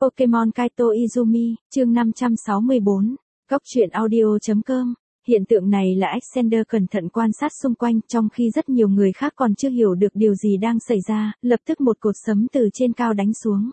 Pokemon Kaito Izumi, chương 564, Góc truyện audio.com. Hiện tượng này là Alexander cẩn thận quan sát xung quanh trong khi rất nhiều người khác còn chưa hiểu được điều gì đang xảy ra, lập tức một cột sấm từ trên cao đánh xuống.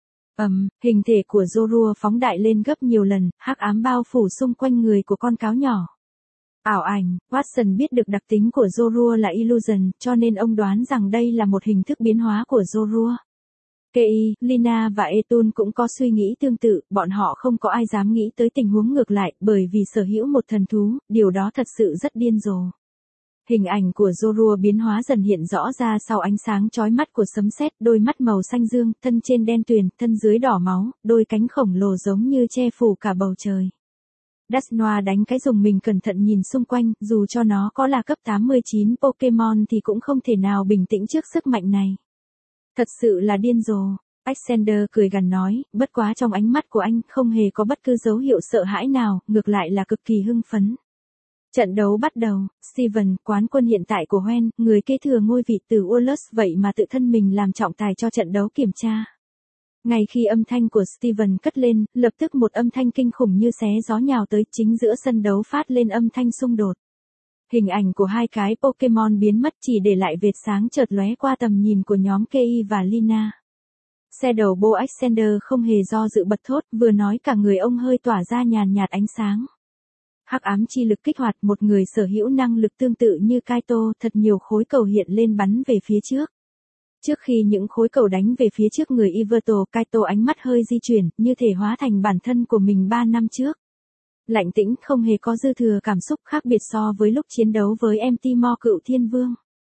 Hình thể của Zorua phóng đại lên gấp nhiều lần, hắc ám bao phủ xung quanh người của con cáo nhỏ. Ảo ảnh, Watson biết được đặc tính của Zorua là Illusion, cho nên ông đoán rằng đây là một hình thức biến hóa của Zorua. Kei, Lina và Etun cũng có suy nghĩ tương tự, bọn họ không có ai dám nghĩ tới tình huống ngược lại, bởi vì sở hữu một thần thú, điều đó thật sự rất điên rồ. Hình ảnh của Zorua biến hóa dần hiện rõ ra sau ánh sáng chói mắt của sấm sét, đôi mắt màu xanh dương, thân trên đen tuyền, thân dưới đỏ máu, đôi cánh khổng lồ giống như che phủ cả bầu trời. Dusknoir đánh cái rùng mình cẩn thận nhìn xung quanh, dù cho nó có là cấp 89 Pokemon thì cũng không thể nào bình tĩnh trước sức mạnh này. Thật sự là điên rồ. Alexander cười gằn nói, bất quá trong ánh mắt của anh không hề có bất cứ dấu hiệu sợ hãi nào, ngược lại là cực kỳ hưng phấn. Trận đấu bắt đầu, Steven, quán quân hiện tại của Hoenn, người kế thừa ngôi vị từ Urlus vậy mà tự thân mình làm trọng tài cho trận đấu kiểm tra. Ngay khi âm thanh của Steven cất lên, lập tức một âm thanh kinh khủng như xé gió nhào tới, chính giữa sân đấu phát lên âm thanh xung đột. Hình ảnh của hai cái Pokemon biến mất chỉ để lại vệt sáng chợt lóe qua tầm nhìn của nhóm Kei và Lina. Shadow Ball Alexander không hề do dự bật thốt, vừa nói cả người ông hơi tỏa ra nhàn nhạt ánh sáng. Hắc ám chi lực kích hoạt, một người sở hữu năng lực tương tự như Kaito, thật nhiều khối cầu hiện lên bắn về phía trước. Trước khi những khối cầu đánh về phía trước người Yveltal, Kaito ánh mắt hơi di chuyển, như thể hóa thành bản thân của mình 3 năm trước. Lạnh tĩnh, không hề có dư thừa cảm xúc, khác biệt so với lúc chiến đấu với em Timor cựu thiên vương.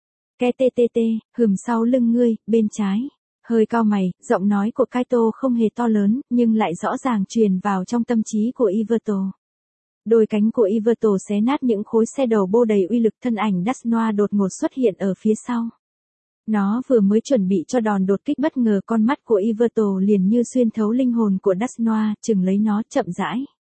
KTTT, hừm sau lưng ngươi, bên trái. Hơi cau mày, giọng nói của Kaito không hề to lớn, nhưng lại rõ ràng truyền vào trong tâm trí của Yveltal. Đôi cánh của Yveltal xé nát những khối Shadow Ball đầy uy lực, thân ảnh Dusknoir đột ngột xuất hiện ở phía sau. Nó vừa mới chuẩn bị cho đòn đột kích bất ngờ, con mắt của Yveltal liền như xuyên thấu linh hồn của Dusknoir, chừng lấy nó chậm rãi.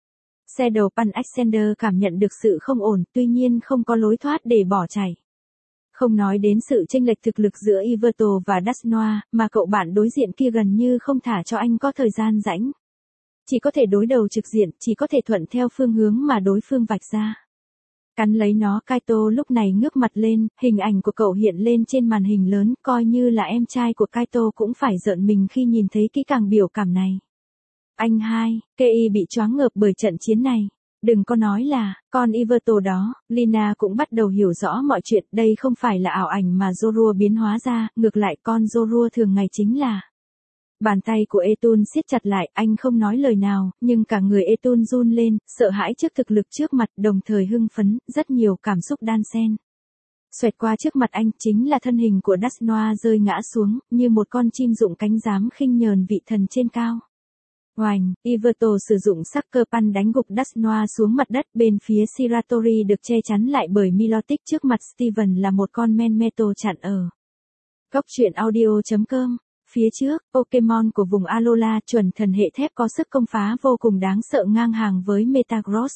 Shadow Punch Alexander cảm nhận được sự không ổn, tuy nhiên không có lối thoát để bỏ chạy. Không nói đến sự chênh lệch thực lực giữa Yveltal và Dusknoir, mà cậu bạn đối diện kia gần như không thả cho anh có thời gian rãnh. Chỉ có thể đối đầu trực diện, chỉ có thể thuận theo phương hướng mà đối phương vạch ra. Cắn lấy nó, Kaito lúc này ngước mặt lên, hình ảnh của cậu hiện lên trên màn hình lớn, coi như là em trai của Kaito cũng phải rợn mình khi nhìn thấy kỹ càng biểu cảm này. Anh hai, Kei bị choáng ngợp bởi trận chiến này. Đừng có nói là, con Yveltal đó, Lina cũng bắt đầu hiểu rõ mọi chuyện, đây không phải là ảo ảnh mà Zorua biến hóa ra, ngược lại con Zorua thường ngày chính là. Bàn tay của Etun siết chặt lại, anh không nói lời nào, nhưng cả người Etun run lên, sợ hãi trước thực lực trước mặt, đồng thời hưng phấn, rất nhiều cảm xúc đan xen. Xoẹt qua trước mặt anh, chính là thân hình của Dusknoir rơi ngã xuống, như một con chim rụng cánh dám khinh nhờn vị thần trên cao. Oành, Yveltal sử dụng Sucker Punch đánh gục Dusknoir xuống mặt đất, bên phía Ceratori được che chắn lại bởi Milotic, trước mặt Steven là một con Manmetal chặn ở. Góc truyện audio.com. Phía trước, Pokemon của vùng Alola chuẩn thần hệ thép có sức công phá vô cùng đáng sợ, ngang hàng với Metagross.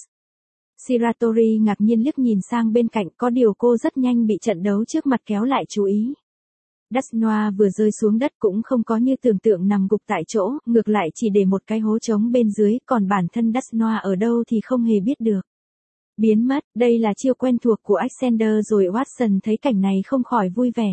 Ceratori ngạc nhiên liếc nhìn sang bên cạnh, có điều cô rất nhanh bị trận đấu trước mặt kéo lại chú ý. Dusknoir vừa rơi xuống đất cũng không có như tưởng tượng nằm gục tại chỗ, ngược lại chỉ để một cái hố trống bên dưới, còn bản thân Dusknoir ở đâu thì không hề biết được. Biến mất, đây là chiêu quen thuộc của Alexander rồi. Watson thấy cảnh này không khỏi vui vẻ.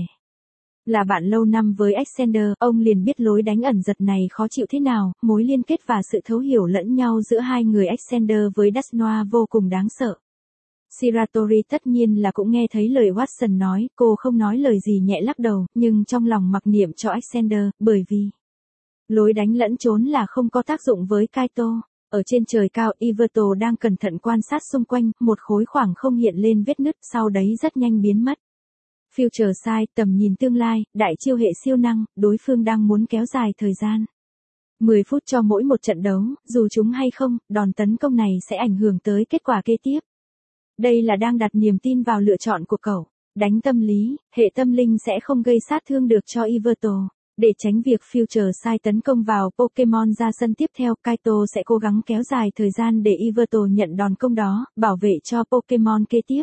Là bạn lâu năm với Alexander, ông liền biết lối đánh ẩn giật này khó chịu thế nào, mối liên kết và sự thấu hiểu lẫn nhau giữa hai người Alexander với Dusknoir vô cùng đáng sợ. Ceratori tất nhiên là cũng nghe thấy lời Watson nói, cô không nói lời gì, nhẹ lắc đầu, nhưng trong lòng mặc niệm cho Alexander, bởi vì lối đánh lẫn trốn là không có tác dụng với Kaito. Ở trên trời cao, Yveltal đang cẩn thận quan sát xung quanh, một khối khoảng không hiện lên vết nứt, sau đấy rất nhanh biến mất. Future Sight, tầm nhìn tương lai, đại chiêu hệ siêu năng, đối phương đang muốn kéo dài thời gian. 10 phút cho mỗi một trận đấu, dù trúng hay không, đòn tấn công này sẽ ảnh hưởng tới kết quả kế tiếp. Đây là đang đặt niềm tin vào lựa chọn của cậu. Đánh tâm lý, hệ tâm linh sẽ không gây sát thương được cho Yveltal. Để tránh việc Future Sight tấn công vào Pokemon ra sân tiếp theo, Kaito sẽ cố gắng kéo dài thời gian để Yveltal nhận đòn công đó, bảo vệ cho Pokemon kế tiếp.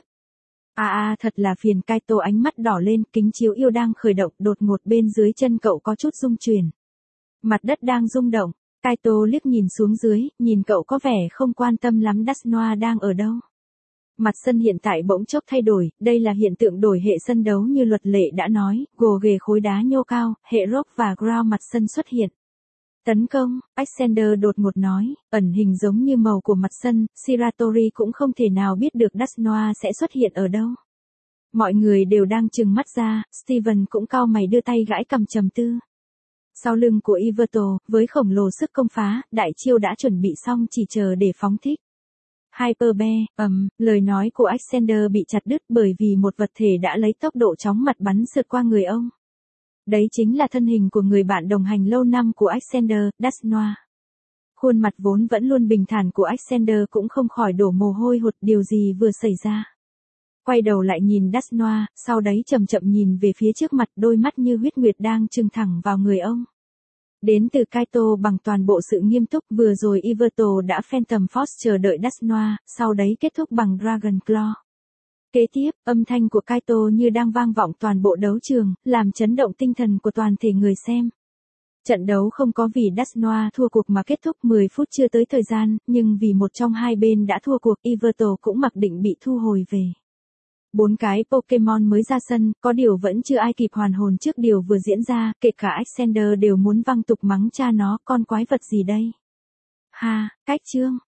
Thật là phiền. Kaito ánh mắt đỏ lên, kính chiếu yêu đang khởi động, đột ngột bên dưới chân cậu có chút rung chuyển. Mặt đất đang rung động. Kaito liếc nhìn xuống dưới, nhìn cậu có vẻ không quan tâm lắm Đast Noa đang ở đâu. Mặt sân hiện tại bỗng chốc thay đổi, đây là hiện tượng đổi hệ sân đấu như luật lệ đã nói, gồ ghề khối đá nhô cao, hệ rock và ground mặt sân xuất hiện. Tấn công, Alexander đột ngột nói, ẩn hình giống như màu của mặt sân, Shiratori cũng không thể nào biết được Đast Noa sẽ xuất hiện ở đâu. Mọi người đều đang trừng mắt ra, Steven cũng cau mày đưa tay gãi cầm trầm tư. Sau lưng của Iverto, với khổng lồ sức công phá, đại chiêu đã chuẩn bị xong chỉ chờ để phóng thích. Hyper Bear, lời nói của Alexander bị chặt đứt bởi vì một vật thể đã lấy tốc độ chóng mặt bắn sượt qua người ông. Đấy chính là thân hình của người bạn đồng hành lâu năm của Alexander, Đast Noa. Khuôn mặt vốn vẫn luôn bình thản của Alexander cũng không khỏi đổ mồ hôi hột, điều gì vừa xảy ra. Quay đầu lại nhìn Đast Noa, sau đấy chậm chậm nhìn về phía trước mặt, đôi mắt như huyết nguyệt đang trừng thẳng vào người ông. Đến từ Kaito bằng toàn bộ sự nghiêm túc, vừa rồi Iverto đã Phantom Force chờ đợi Đast Noa, sau đấy kết thúc bằng Dragon Claw. Kế tiếp, âm thanh của Kaito như đang vang vọng toàn bộ đấu trường, làm chấn động tinh thần của toàn thể người xem. Trận đấu không có vì Đast Noa thua cuộc mà kết thúc 10 phút chưa tới thời gian, nhưng vì một trong hai bên đã thua cuộc, Iverto cũng mặc định bị thu hồi về. 4 cái Pokemon mới ra sân, có điều vẫn chưa ai kịp hoàn hồn trước điều vừa diễn ra, kể cả Alexander đều muốn văng tục mắng cha nó, con quái vật gì đây. Ha, cách chương.